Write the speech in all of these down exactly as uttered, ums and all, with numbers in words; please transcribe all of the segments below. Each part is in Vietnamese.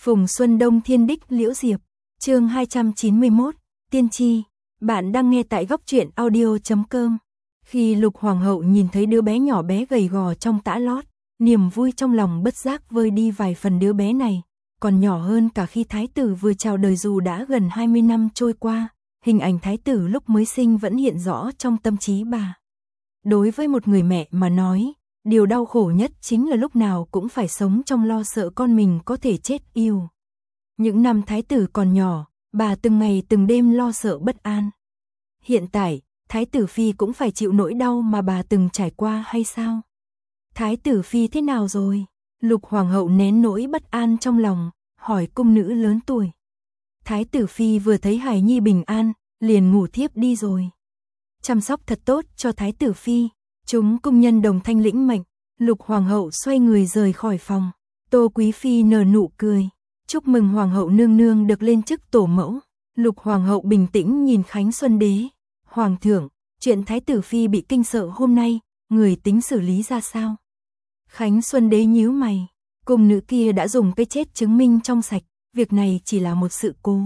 Phùng Xuân Đông Thiên Đích Liễu Diệp, chương hai trăm chín mươi mốt, Tiên Tri. Bạn đang nghe tại góc truyện audio chấm com. Khi Lục Hoàng hậu nhìn thấy đứa bé nhỏ bé gầy gò trong tã lót, niềm vui trong lòng bất giác vơi đi vài phần. Đứa bé này còn nhỏ hơn cả khi thái tử vừa chào đời. Dù đã gần hai mươi năm trôi qua, hình ảnh thái tử lúc mới sinh vẫn hiện rõ trong tâm trí bà. Đối với một người mẹ mà nói, điều đau khổ nhất chính là lúc nào cũng phải sống trong lo sợ con mình có thể chết yêu. Những năm thái tử còn nhỏ, bà từng ngày từng đêm lo sợ bất an. Hiện tại, thái tử phi cũng phải chịu nỗi đau mà bà từng trải qua hay sao? Thái tử phi thế nào rồi? Lục Hoàng hậu nén nỗi bất an trong lòng, hỏi cung nữ lớn tuổi. Thái tử phi vừa thấy hài nhi bình an, liền ngủ thiếp đi rồi. Chăm sóc thật tốt cho thái tử phi. Chúng cung nhân đồng thanh lĩnh mệnh. Lục Hoàng hậu xoay người rời khỏi phòng. Tô Quý phi nở nụ cười, chúc mừng Hoàng hậu nương nương được lên chức tổ mẫu. Lục Hoàng hậu bình tĩnh nhìn Khánh Xuân đế. Hoàng thượng, chuyện thái tử phi bị kinh sợ hôm nay, người tính xử lý ra sao? Khánh Xuân đế nhíu mày. Cung nữ kia đã dùng cái chết chứng minh trong sạch, việc này chỉ là một sự cố.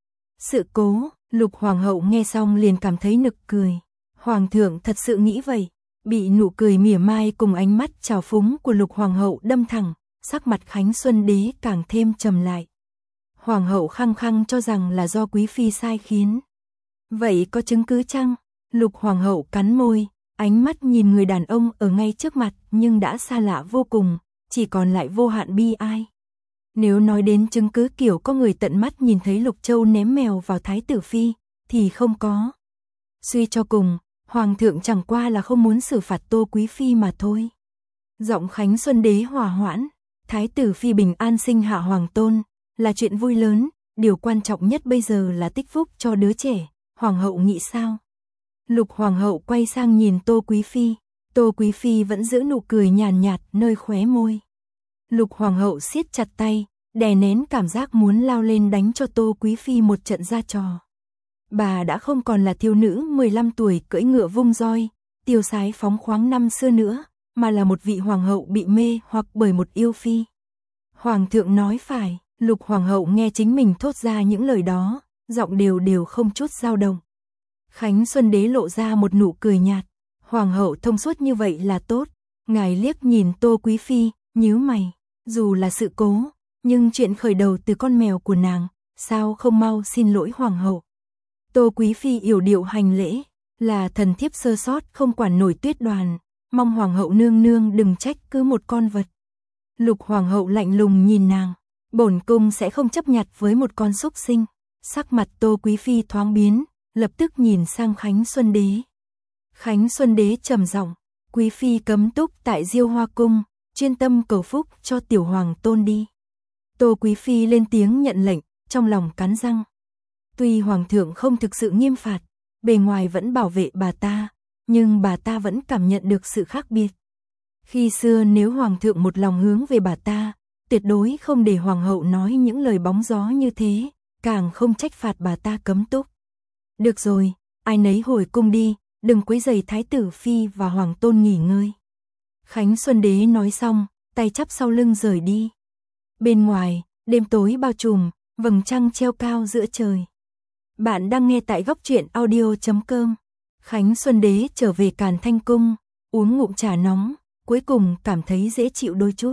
Sự cố? Lục Hoàng hậu nghe xong liền cảm thấy nực cười. Hoàng thượng thật sự nghĩ vậy? Bị nụ cười mỉa mai cùng ánh mắt trào phúng của Lục Hoàng hậu đâm thẳng, sắc mặt Khánh Xuân đế càng thêm trầm lại. Hoàng hậu khăng khăng cho rằng là do quý phi sai khiến. Vậy có chứng cứ chăng? Lục Hoàng hậu cắn môi, ánh mắt nhìn người đàn ông ở ngay trước mặt nhưng đã xa lạ vô cùng, chỉ còn lại vô hạn bi ai. Nếu nói đến chứng cứ kiểu có người tận mắt nhìn thấy Lục Châu ném mèo vào thái tử phi, thì không có. Suy cho cùng, Hoàng thượng chẳng qua là không muốn xử phạt Tô Quý phi mà thôi. Giọng Khánh Xuân đế hòa hoãn, thái tử phi bình an sinh hạ hoàng tôn, là chuyện vui lớn, điều quan trọng nhất bây giờ là tích phúc cho đứa trẻ, Hoàng hậu nghĩ sao? Lục Hoàng hậu quay sang nhìn Tô Quý phi, Tô Quý phi vẫn giữ nụ cười nhàn nhạt nơi khóe môi. Lục Hoàng hậu siết chặt tay, đè nén cảm giác muốn lao lên đánh cho Tô Quý phi một trận ra trò. Bà đã không còn là thiếu nữ mười lăm tuổi cưỡi ngựa vung roi, tiêu sái phóng khoáng năm xưa nữa, mà là một vị hoàng hậu bị mê hoặc bởi một yêu phi. Hoàng thượng nói phải. Lục Hoàng hậu nghe chính mình thốt ra những lời đó, giọng đều đều không chút dao động. Khánh Xuân đế lộ ra một nụ cười nhạt. Hoàng hậu thông suốt như vậy là tốt. Ngài liếc nhìn Tô Quý phi, nhíu mày. Dù là sự cố, nhưng chuyện khởi đầu từ con mèo của nàng, sao không mau xin lỗi Hoàng hậu? Tô Quý phi yểu điệu hành lễ, là thần thiếp sơ sót không quản nổi Tuyết Đoàn, mong Hoàng hậu nương nương đừng trách cứ một con vật. Lục Hoàng hậu lạnh lùng nhìn nàng, bổn cung sẽ không chấp nhặt với một con súc sinh. Sắc mặt Tô Quý phi thoáng biến, lập tức nhìn sang Khánh Xuân đế. Khánh Xuân đế trầm giọng, Quý phi cấm túc tại Diêu Hoa cung, chuyên tâm cầu phúc cho tiểu hoàng tôn đi. Tô Quý phi lên tiếng nhận lệnh, trong lòng cắn răng. Tuy hoàng thượng không thực sự nghiêm phạt, bề ngoài vẫn bảo vệ bà ta, nhưng bà ta vẫn cảm nhận được sự khác biệt. Khi xưa nếu hoàng thượng một lòng hướng về bà ta, tuyệt đối không để hoàng hậu nói những lời bóng gió như thế, càng không trách phạt bà ta cấm túc. Được rồi, ai nấy hồi cung đi, đừng quấy rầy thái tử phi và hoàng tôn nghỉ ngơi. Khánh Xuân đế nói xong, tay chắp sau lưng rời đi. Bên ngoài, đêm tối bao trùm, vầng trăng treo cao giữa trời. Bạn đang nghe tại góc truyện audio chấm com. Khánh Xuân đế trở về Càn Thanh cung, uống ngụm trà nóng, cuối cùng cảm thấy dễ chịu đôi chút.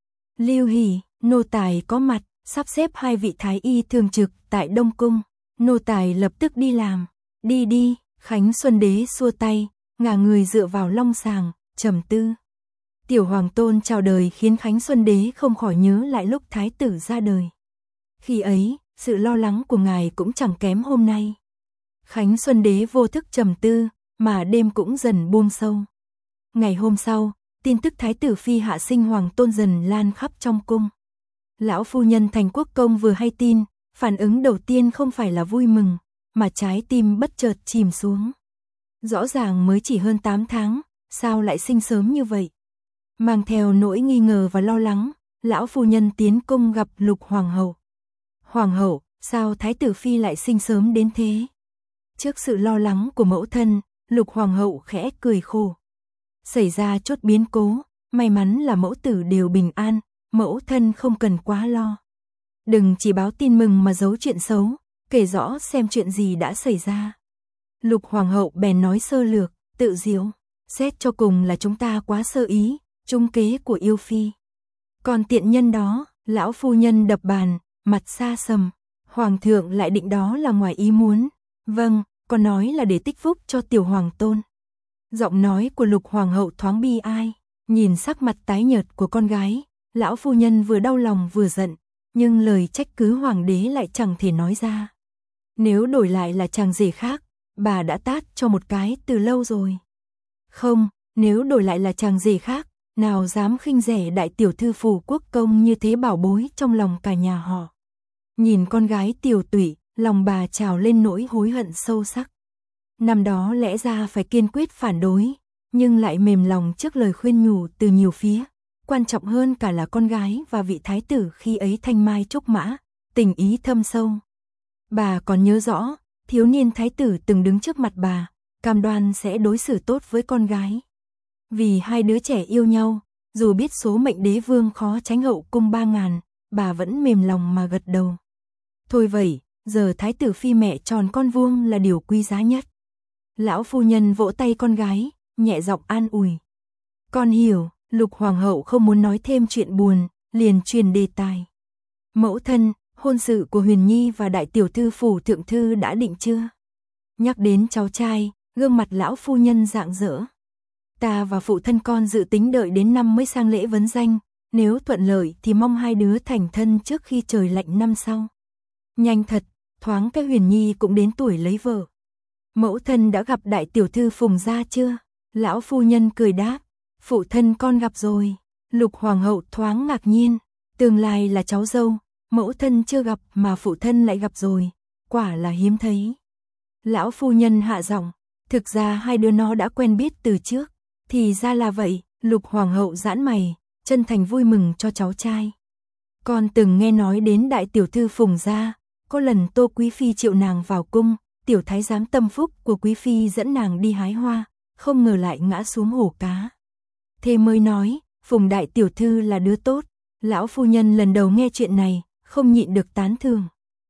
Lưu Hỷ, nô tài có mặt, sắp xếp hai vị thái y thường trực tại Đông cung. Nô tài lập tức đi làm. Đi đi. Khánh Xuân đế xua tay, ngả người dựa vào long sàng, trầm tư. Tiểu hoàng tôn chào đời khiến Khánh Xuân đế không khỏi nhớ lại lúc thái tử ra đời. Khi ấy, sự lo lắng của ngài cũng chẳng kém hôm nay. Khánh Xuân đế vô thức trầm tư, mà đêm cũng dần buông sâu. Ngày hôm sau, tin tức thái tử phi hạ sinh hoàng tôn dần lan khắp trong cung. Lão phu nhân Thành Quốc công vừa hay tin, phản ứng đầu tiên không phải là vui mừng, mà trái tim bất chợt chìm xuống. Rõ ràng mới chỉ hơn tám tháng, sao lại sinh sớm như vậy? Mang theo nỗi nghi ngờ và lo lắng, lão phu nhân tiến cung gặp Lục Hoàng hậu. Hoàng hậu, sao thái tử phi lại sinh sớm đến thế? Trước sự lo lắng của mẫu thân, Lục Hoàng hậu khẽ cười khổ. Xảy ra chốt biến cố, may mắn là mẫu tử đều bình an, mẫu thân không cần quá lo. Đừng chỉ báo tin mừng mà giấu chuyện xấu, kể rõ xem chuyện gì đã xảy ra. Lục hoàng hậu bèn nói sơ lược, tự diếu, xét cho cùng là chúng ta quá sơ ý, trung kế của yêu phi. Còn tiện nhân đó, lão phu nhân đập bàn, mặt xa sầm, hoàng thượng lại định đó là ngoài ý muốn. Vâng, còn nói là để tích phúc cho tiểu hoàng tôn. Giọng nói của lục hoàng hậu thoáng bi ai, nhìn sắc mặt tái nhợt của con gái, lão phu nhân vừa đau lòng vừa giận, nhưng lời trách cứ hoàng đế lại chẳng thể nói ra. Nếu đổi lại là chàng rể khác, bà đã tát cho một cái từ lâu rồi. Không, nếu đổi lại là chàng rể khác, nào dám khinh rẻ đại tiểu thư phủ quốc công như thế bảo bối trong lòng cả nhà họ. Nhìn con gái tiều tụy, lòng bà trào lên nỗi hối hận sâu sắc. Năm đó lẽ ra phải kiên quyết phản đối, nhưng lại mềm lòng trước lời khuyên nhủ từ nhiều phía. Quan trọng hơn cả là con gái và vị thái tử khi ấy thanh mai trúc mã, tình ý thâm sâu. Bà còn nhớ rõ, thiếu niên thái tử từng đứng trước mặt bà, cam đoan sẽ đối xử tốt với con gái. Vì hai đứa trẻ yêu nhau, dù biết số mệnh đế vương khó tránh hậu cung ba ngàn, bà vẫn mềm lòng mà gật đầu. Thôi vậy, giờ thái tử phi mẹ tròn con vuông là điều quý giá nhất. Lão phu nhân vỗ tay con gái, nhẹ giọng an ủi. Con hiểu, lục hoàng hậu không muốn nói thêm chuyện buồn, liền truyền đề tài. Mẫu thân, hôn sự của Huyền Nhi và đại tiểu thư phủ thượng thư đã định chưa? Nhắc đến cháu trai, gương mặt lão phu nhân rạng rỡ. Ta và phụ thân con dự tính đợi đến năm mới sang lễ vấn danh, nếu thuận lợi thì mong hai đứa thành thân trước khi trời lạnh năm sau. Nhanh thật, thoáng cái Huyền Nhi cũng đến tuổi lấy vợ. Mẫu thân đã gặp đại tiểu thư Phùng gia chưa? Lão phu nhân cười đáp, phụ thân con gặp rồi. Lục hoàng hậu thoáng ngạc nhiên, tương lai là cháu dâu, mẫu thân chưa gặp mà phụ thân lại gặp rồi, quả là hiếm thấy. Lão phu nhân hạ giọng, thực ra hai đứa nó đã quen biết từ trước, thì ra là vậy. Lục hoàng hậu giãn mày, chân thành vui mừng cho cháu trai. Con từng nghe nói đến đại tiểu thư Phùng gia, có lần Tô quý phi triệu nàng vào cung, tiểu thái giám tâm phúc của quý phi dẫn nàng đi hái hoa, không ngờ lại ngã xuống hổ cá. Thế mới nói, Phùng đại tiểu thư là đứa tốt. Lão phu nhân lần đầu nghe chuyện này, không nhịn được tán thưởng.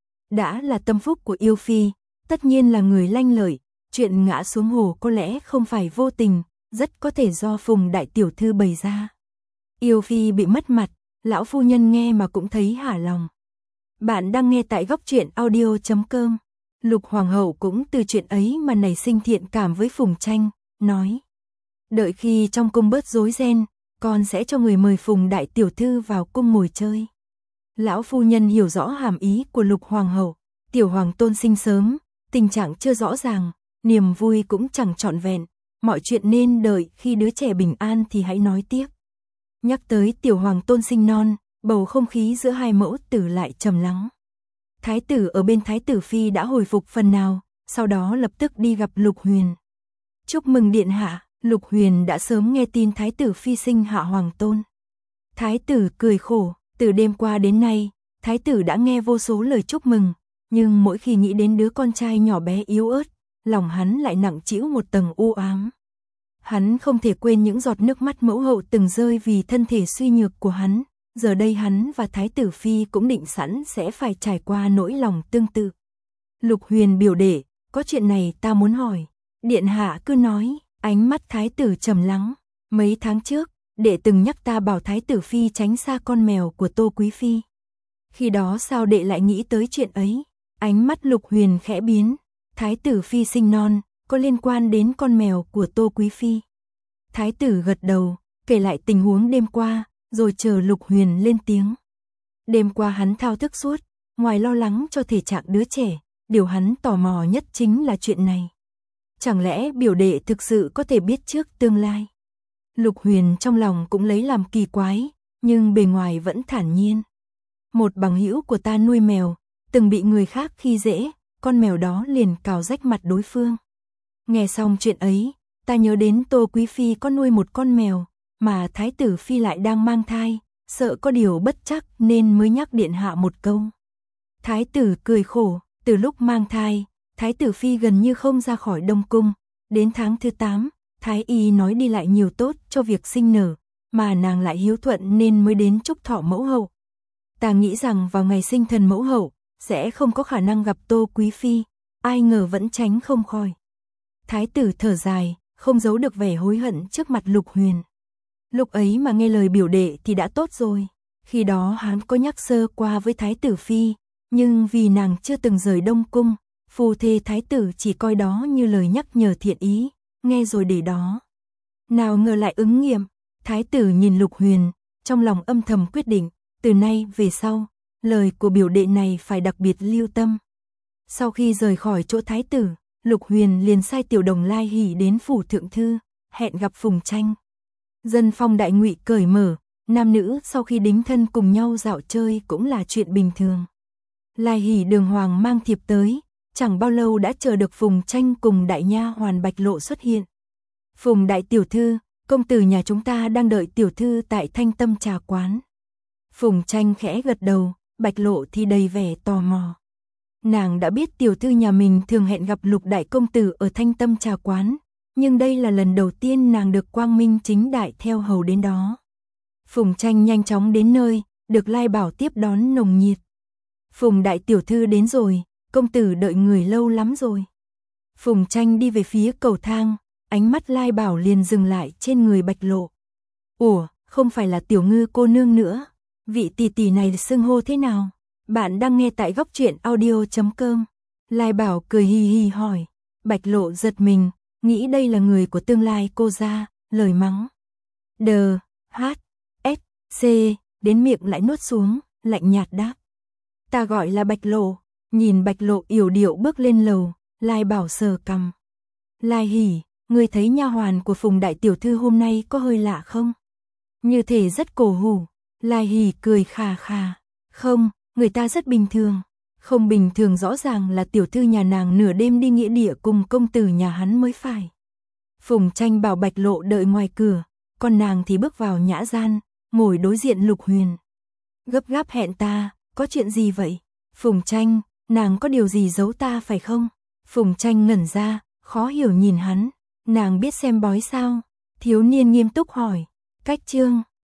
Đã là tâm phúc của yêu phi, tất nhiên là người lanh lợi, chuyện ngã xuống hồ có lẽ không phải vô tình, rất có thể do Phùng đại tiểu thư bày ra. Yêu phi bị mất mặt, lão phu nhân nghe mà cũng thấy hả lòng. Bạn đang nghe tại góc truyện audio chấm com. Lục hoàng hậu cũng từ chuyện ấy mà nảy sinh thiện cảm với Phùng Tranh, nói: đợi khi trong cung bớt rối ren, con sẽ cho người mời Phùng đại tiểu thư vào cung ngồi chơi. Lão phu nhân hiểu rõ hàm ý của Lục hoàng hậu, tiểu hoàng tôn sinh sớm, tình trạng chưa rõ ràng, niềm vui cũng chẳng trọn vẹn, mọi chuyện nên đợi khi đứa trẻ bình an thì hãy nói tiếp. Nhắc tới tiểu hoàng tôn sinh non, bầu không khí giữa hai mẫu tử lại trầm lắng. Thái tử ở bên thái tử phi đã hồi phục phần nào, sau đó lập tức đi gặp Lục Huyền. Chúc mừng điện hạ. Lục Huyền đã sớm nghe tin thái tử phi sinh hạ hoàng tôn. Thái tử cười khổ, từ đêm qua đến nay, thái tử đã nghe vô số lời chúc mừng, nhưng mỗi khi nghĩ đến đứa con trai nhỏ bé yếu ớt, lòng hắn lại nặng trĩu một tầng u ám. Hắn không thể quên những giọt nước mắt mẫu hậu từng rơi vì thân thể suy nhược của hắn, giờ đây hắn và thái tử phi cũng định sẵn sẽ phải trải qua nỗi lòng tương tự. Lục Huyền biểu đệ, có chuyện này ta muốn hỏi. Điện hạ cứ nói. Ánh mắt thái tử trầm lắng. Mấy tháng trước, đệ từng nhắc ta bảo thái tử phi tránh xa con mèo của Tô quý phi. Khi đó sao đệ lại nghĩ tới chuyện ấy? Ánh mắt Lục Huyền khẽ biến. Thái tử phi sinh non, có liên quan đến con mèo của Tô quý phi. Thái tử gật đầu, kể lại tình huống đêm qua, rồi chờ Lục Huyền lên tiếng. Đêm qua hắn thao thức suốt, ngoài lo lắng cho thể trạng đứa trẻ, điều hắn tò mò nhất chính là chuyện này. Chẳng lẽ biểu đệ thực sự có thể biết trước tương lai? Lục Huyền trong lòng cũng lấy làm kỳ quái, nhưng bề ngoài vẫn thản nhiên. Một bằng hữu của ta nuôi mèo, từng bị người khác khi dễ, con mèo đó liền cào rách mặt đối phương. Nghe xong chuyện ấy, ta nhớ đến Tô quý phi có nuôi một con mèo, mà thái tử phi lại đang mang thai, sợ có điều bất chắc nên mới nhắc điện hạ một câu. Thái tử cười khổ, từ lúc mang thai, thái tử phi gần như không ra khỏi Đông cung, đến tháng thứ tám, thái y nói đi lại nhiều tốt cho việc sinh nở, mà nàng lại hiếu thuận nên mới đến chúc thọ mẫu hậu. Ta nghĩ rằng vào ngày sinh thần mẫu hậu, sẽ không có khả năng gặp Tô Quý Phi, ai ngờ vẫn tránh không khỏi. Thái tử thở dài, không giấu được vẻ hối hận trước mặt Lục Huyền. Lúc ấy mà nghe lời biểu đệ thì đã tốt rồi, khi đó hắn có nhắc sơ qua với Thái tử Phi, nhưng vì nàng chưa từng rời Đông Cung, phu thê Thái tử chỉ coi đó như lời nhắc nhở thiện ý, nghe rồi để đó. Nào ngờ lại ứng nghiệm, Thái tử nhìn Lục Huyền, trong lòng âm thầm quyết định, từ nay về sau, lời của biểu đệ này phải đặc biệt lưu tâm. Sau khi rời khỏi chỗ Thái tử, Lục Huyền liền sai tiểu đồng Lai Hỷ đến phủ thượng thư, hẹn gặp Phùng Tranh. Dân phong đại ngụy cởi mở, nam nữ sau khi đính thân cùng nhau dạo chơi cũng là chuyện bình thường. Lai Hỷ đường hoàng mang thiệp tới, chẳng bao lâu đã chờ được Phùng Tranh cùng đại nha hoàn Bạch Lộ xuất hiện. Phùng đại tiểu thư, công tử nhà chúng ta đang đợi tiểu thư tại Thanh Tâm trà quán. Phùng Tranh khẽ gật đầu, Bạch Lộ thì đầy vẻ tò mò. Nàng đã biết tiểu thư nhà mình thường hẹn gặp Lục đại công tử ở Thanh Tâm trà quán, nhưng đây là lần đầu tiên nàng được quang minh chính đại theo hầu đến đó. Phùng Tranh nhanh chóng đến nơi, được Lai Bảo tiếp đón nồng nhiệt. Phùng đại tiểu thư đến rồi, công tử đợi người lâu lắm rồi. Phùng Tranh đi về phía cầu thang, ánh mắt Lai Bảo liền dừng lại trên người Bạch Lộ. Ủa, không phải là tiểu ngư cô nương nữa, vị tỷ tỷ này xưng hô thế nào? Bạn đang nghe tại góc truyện audio chấm com. Lai Bảo cười hi hi hỏi. Bạch Lộ giật mình, nghĩ đây là người của tương lai cô gia, lời mắng. Đờ, hát, s, c, đến miệng lại nuốt xuống, lạnh nhạt đáp. Ta gọi là Bạch Lộ. Nhìn Bạch Lộ yểu điệu bước lên lầu, Lai Bảo sờ cằm. Lai Hỷ, ngươi thấy nha hoàn của Phùng đại tiểu thư hôm nay có hơi lạ không? Như thể rất cổ hủ. Lai Hỷ cười khà khà. Không, người ta rất bình thường. Không bình thường rõ ràng là tiểu thư nhà nàng nửa đêm đi nghĩa địa cùng công tử nhà hắn mới phải. Phùng Tranh bảo Bạch Lộ đợi ngoài cửa, còn nàng thì bước vào nhã gian, ngồi đối diện Lục Huyền. Gấp gáp hẹn ta, có chuyện gì vậy? Phùng Tranh, nàng có điều gì giấu ta phải không? Phùng Tranh ngẩn ra, khó hiểu nhìn hắn. Nàng biết xem bói sao? Thiếu niên nghiêm túc hỏi. Cách chương